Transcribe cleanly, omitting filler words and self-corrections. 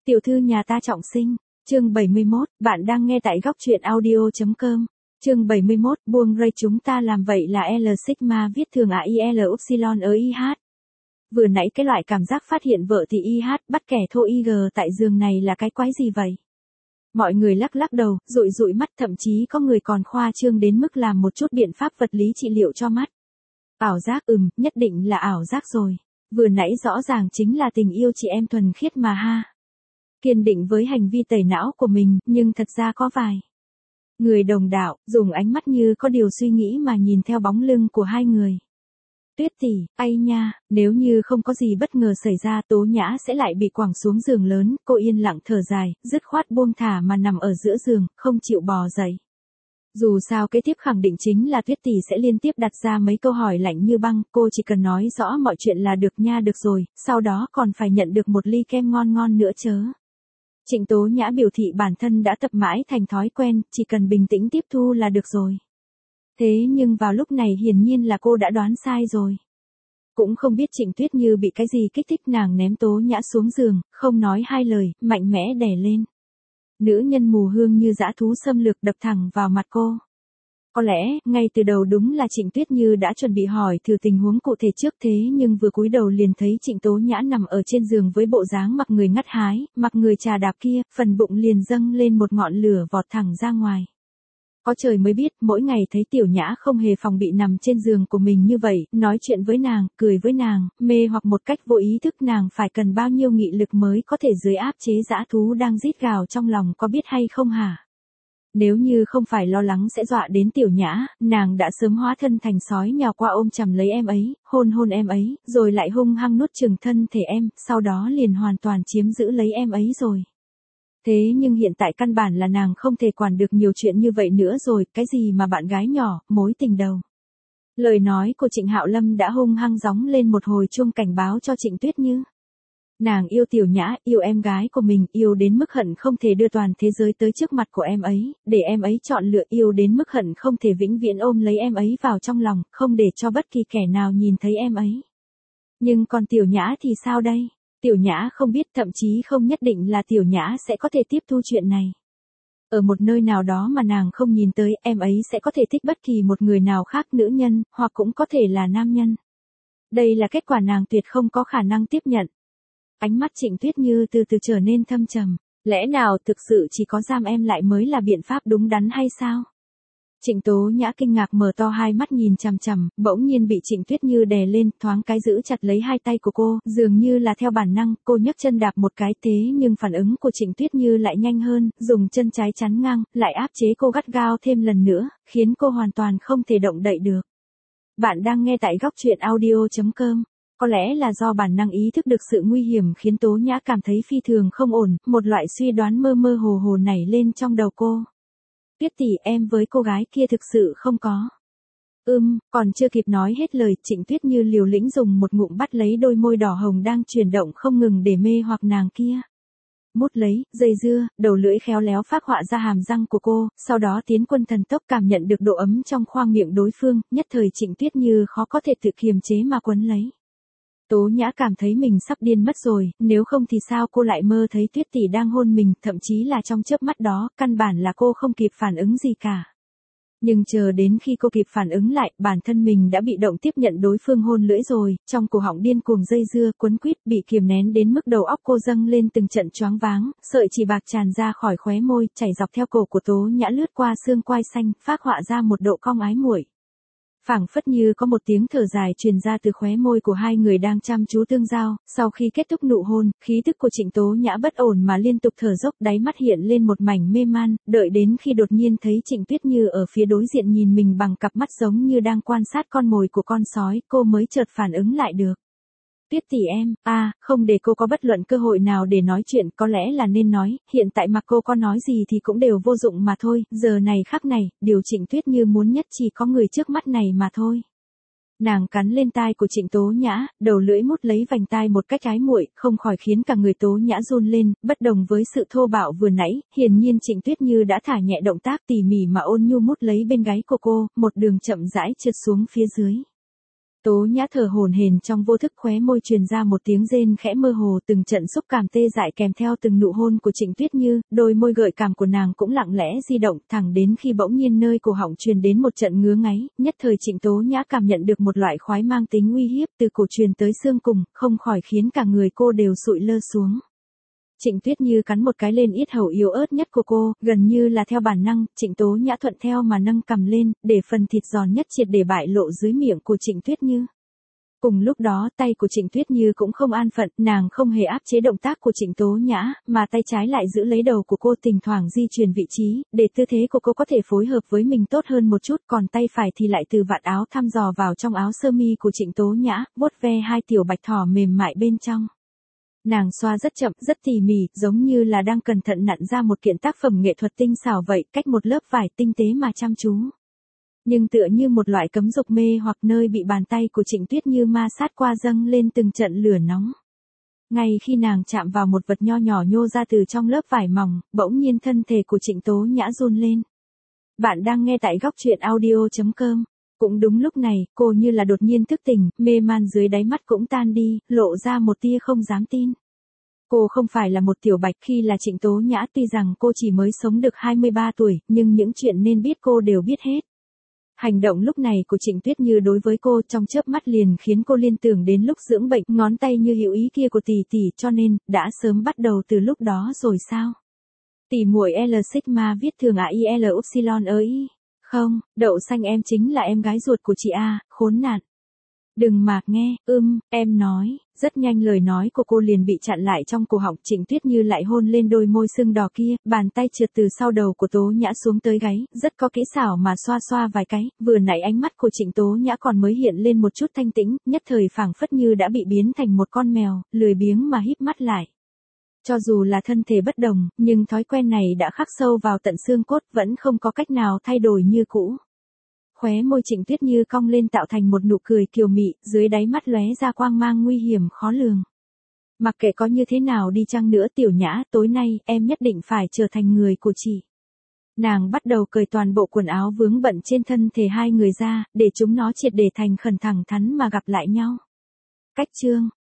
Tiểu thư nhà ta trọng sinh, chương 71, bạn đang nghe tại góc truyện audio.com. Chương 71, buông ray chúng ta làm vậy là L Sigma viết thường AIL Upsilon ở IH. Vừa nãy cái loại cảm giác phát hiện vợ thì IH bắt kẻ thô IG tại giường này là cái quái gì vậy? Mọi người lắc lắc đầu, dụi dụi mắt, thậm chí có người còn khoa trương đến mức làm một chút biện pháp vật lý trị liệu cho mắt. Ảo giác, nhất định là ảo giác rồi. Vừa nãy rõ ràng chính là tình yêu chị em thuần khiết mà ha. Kiên định với hành vi tẩy não của mình, nhưng thật ra có vài người đồng đạo, dùng ánh mắt như có điều suy nghĩ mà nhìn theo bóng lưng của hai người. Tuyết tỷ, ây nha, nếu như không có gì bất ngờ xảy ra Tố Nhã sẽ lại bị quẳng xuống giường lớn, cô yên lặng thở dài, dứt khoát buông thả mà nằm ở giữa giường, không chịu bò dậy. Dù sao kế tiếp khẳng định chính là Tuyết tỷ sẽ liên tiếp đặt ra mấy câu hỏi lạnh như băng, cô chỉ cần nói rõ mọi chuyện là được nha, được rồi, sau đó còn phải nhận được một ly kem ngon ngon nữa chớ. Trịnh Tố Nhã biểu thị bản thân đã tập mãi thành thói quen, chỉ cần bình tĩnh tiếp thu là được rồi. Thế nhưng vào lúc này hiển nhiên là cô đã đoán sai rồi. Cũng không biết Trịnh Tuyết Như bị cái gì kích thích, nàng ném Tố Nhã xuống giường, không nói hai lời, mạnh mẽ đè lên. Nữ nhân mù hương như dã thú xâm lược đập thẳng vào mặt cô. Có lẽ, ngay từ đầu đúng là Trịnh Tuyết Như đã chuẩn bị hỏi thử tình huống cụ thể trước, thế nhưng vừa cúi đầu liền thấy Trịnh Tố Nhã nằm ở trên giường với bộ dáng mặc người ngắt hái, mặc người trà đạp kia, phần bụng liền dâng lên một ngọn lửa vọt thẳng ra ngoài. Có trời mới biết, mỗi ngày thấy Tiểu Nhã không hề phòng bị nằm trên giường của mình như vậy, nói chuyện với nàng, cười với nàng, mê hoặc một cách vô ý thức, nàng phải cần bao nhiêu nghị lực mới có thể dưới áp chế dã thú đang rít gào trong lòng, có biết hay không hả? Nếu như không phải lo lắng sẽ dọa đến Tiểu Nhã, nàng đã sớm hóa thân thành sói nhào qua ôm chầm lấy em ấy, hôn hôn em ấy, rồi lại hung hăng nuốt chửng thân thể em, sau đó liền hoàn toàn chiếm giữ lấy em ấy rồi. Thế nhưng hiện tại căn bản là nàng không thể quản được nhiều chuyện như vậy nữa rồi, cái gì mà bạn gái nhỏ, mối tình đầu. Lời nói của Trịnh Hạo Lâm đã hung hăng gióng lên một hồi chuông cảnh báo cho Trịnh Tuyết Như. Nàng yêu Tiểu Nhã, yêu em gái của mình, yêu đến mức hận không thể đưa toàn thế giới tới trước mặt của em ấy, để em ấy chọn lựa, yêu đến mức hận không thể vĩnh viễn ôm lấy em ấy vào trong lòng, không để cho bất kỳ kẻ nào nhìn thấy em ấy. Nhưng còn Tiểu Nhã thì sao đây? Tiểu Nhã không biết, thậm chí không nhất định là Tiểu Nhã sẽ có thể tiếp thu chuyện này. Ở một nơi nào đó mà nàng không nhìn tới, em ấy sẽ có thể thích bất kỳ một người nào khác, nữ nhân, hoặc cũng có thể là nam nhân. Đây là kết quả nàng tuyệt không có khả năng tiếp nhận. Ánh mắt Trịnh Tuyết Như từ từ trở nên thâm trầm. Lẽ nào thực sự chỉ có giam em lại mới là biện pháp đúng đắn hay sao? Trịnh Tố Nhã kinh ngạc mở to hai mắt nhìn chằm chằm, bỗng nhiên bị Trịnh Tuyết Như đè lên, thoáng cái giữ chặt lấy hai tay của cô, dường như là theo bản năng, cô nhấc chân đạp một cái, thế nhưng phản ứng của Trịnh Tuyết Như lại nhanh hơn, dùng chân trái chắn ngang, lại áp chế cô gắt gao thêm lần nữa, khiến cô hoàn toàn không thể động đậy được. Bạn đang nghe tại góc truyện audio.com. Có lẽ là do bản năng ý thức được sự nguy hiểm khiến Tố Nhã cảm thấy phi thường không ổn, một loại suy đoán mơ mơ hồ hồ nảy lên trong đầu cô. Tuyết tỷ, em với cô gái kia thực sự không có. Còn chưa kịp nói hết lời, Trịnh Tuyết Như liều lĩnh dùng một ngụm bắt lấy đôi môi đỏ hồng đang chuyển động không ngừng để mê hoặc nàng kia. Mút lấy, dây dưa, đầu lưỡi khéo léo phác họa ra hàm răng của cô, sau đó tiến quân thần tốc cảm nhận được độ ấm trong khoang miệng đối phương, nhất thời Trịnh Tuyết Như khó có thể tự kiềm chế mà quấn lấy. Tố Nhã cảm thấy mình sắp điên mất rồi, nếu không thì sao cô lại mơ thấy Tuyết tỷ đang hôn mình, thậm chí là trong chớp mắt đó, căn bản là cô không kịp phản ứng gì cả. Nhưng chờ đến khi cô kịp phản ứng lại, bản thân mình đã bị động tiếp nhận đối phương hôn lưỡi rồi, trong cổ họng điên cuồng dây dưa, quấn quýt, bị kiềm nén đến mức đầu óc cô dâng lên từng trận choáng váng, sợi chỉ bạc tràn ra khỏi khóe môi, chảy dọc theo cổ của Tố Nhã lướt qua xương quai xanh, phác họa ra một độ cong ái muội. Phảng phất như có một tiếng thở dài truyền ra từ khóe môi của hai người đang chăm chú tương giao, sau khi kết thúc nụ hôn, khí tức của Trịnh Tố Nhã bất ổn mà liên tục thở dốc, đáy mắt hiện lên một mảnh mê man, đợi đến khi đột nhiên thấy Trịnh Tuyết Như ở phía đối diện nhìn mình bằng cặp mắt giống như đang quan sát con mồi của con sói, cô mới chợt phản ứng lại được. Tuyết tỷ em, không để cô có bất luận cơ hội nào để nói chuyện, có lẽ là nên nói, hiện tại mặc cô có nói gì thì cũng đều vô dụng mà thôi, giờ này khắc này, điều Trịnh Tuyết Như muốn nhất chỉ có người trước mắt này mà thôi. Nàng cắn lên tai của Trịnh Tố Nhã, đầu lưỡi mút lấy vành tai một cách ái muội, không khỏi khiến cả người Tố Nhã run lên, bất đồng với sự thô bạo vừa nãy, hiển nhiên Trịnh Tuyết Như đã thả nhẹ động tác tỉ mỉ mà ôn nhu mút lấy bên gáy của cô, một đường chậm rãi trượt xuống phía dưới. Tố Nhã thở hổn hển trong vô thức, khóe môi truyền ra một tiếng rên khẽ mơ hồ, từng trận xúc cảm tê dại kèm theo từng nụ hôn của Trịnh Tuyết Như, đôi môi gợi cảm của nàng cũng lặng lẽ di động, thẳng đến khi bỗng nhiên nơi cổ họng truyền đến một trận ngứa ngáy, nhất thời Trịnh Tố Nhã cảm nhận được một loại khoái mang tính uy hiếp từ cổ truyền tới xương cùng, không khỏi khiến cả người cô đều sụi lơ xuống. Trịnh Tuyết Như cắn một cái lên yết hầu yếu ớt nhất của cô, gần như là theo bản năng, Trịnh Tố Nhã thuận theo mà nâng cằm lên, để phần thịt giòn nhất triệt để bại lộ dưới miệng của Trịnh Tuyết Như. Cùng lúc đó tay của Trịnh Tuyết Như cũng không an phận, nàng không hề áp chế động tác của Trịnh Tố Nhã, mà tay trái lại giữ lấy đầu của cô, thỉnh thoảng di chuyển vị trí, để tư thế của cô có thể phối hợp với mình tốt hơn một chút, còn tay phải thì lại từ vạt áo thăm dò vào trong áo sơ mi của Trịnh Tố Nhã, vuốt ve hai tiểu bạch thỏ mềm mại bên trong. Nàng xoa rất chậm, rất tỉ mỉ, giống như là đang cẩn thận nặn ra một kiện tác phẩm nghệ thuật tinh xảo vậy, cách một lớp vải tinh tế mà chăm chú. Nhưng tựa như một loại cấm dục mê hoặc nơi bị bàn tay của Trịnh Tuyết Như ma sát qua dâng lên từng trận lửa nóng. Ngay khi nàng chạm vào một vật nho nhỏ nhô ra từ trong lớp vải mỏng, bỗng nhiên thân thể của Trịnh Tố Nhã run lên. Bạn đang nghe tại góc truyện audio.com. Cũng đúng lúc này, cô như là đột nhiên thức tỉnh, mê man dưới đáy mắt cũng tan đi, lộ ra một tia không dám tin. Cô không phải là một tiểu bạch, khi là Trịnh Tố Nhã, tuy rằng cô chỉ mới sống được 23 tuổi, nhưng những chuyện nên biết cô đều biết hết. Hành động lúc này của Trịnh Tuyết Như đối với cô trong chớp mắt liền khiến cô liên tưởng đến lúc dưỡng bệnh, ngón tay như hữu ý kia của tỷ tỷ, cho nên, đã sớm bắt đầu từ lúc đó rồi sao? Tỷ muội L Sigma viết thường AIL Upsilon ơi. Không, đậu xanh em chính là em gái ruột của chị A, khốn nạn. Đừng mà nghe, em nói, rất nhanh lời nói của cô liền bị chặn lại trong cổ họng. Trịnh Tuyết Như lại hôn lên đôi môi sưng đỏ kia, bàn tay trượt từ sau đầu của Tố Nhã xuống tới gáy, rất có kỹ xảo mà xoa xoa vài cái, vừa nãy ánh mắt của Trịnh Tố Nhã còn mới hiện lên một chút thanh tĩnh, nhất thời phảng phất như đã bị biến thành một con mèo, lười biếng mà híp mắt lại. Cho dù là thân thể bất đồng, nhưng thói quen này đã khắc sâu vào tận xương cốt, vẫn không có cách nào thay đổi như cũ. Khóe môi Trịnh Tuyết Như cong lên tạo thành một nụ cười kiều mị, dưới đáy mắt lóe ra quang mang nguy hiểm khó lường. Mặc kệ có như thế nào đi chăng nữa Tiểu Nhã, tối nay, em nhất định phải trở thành người của chị. Nàng bắt đầu cởi toàn bộ quần áo vướng bận trên thân thể hai người ra, để chúng nó triệt để thành khẩn thẳng thắn mà gặp lại nhau. Cách chương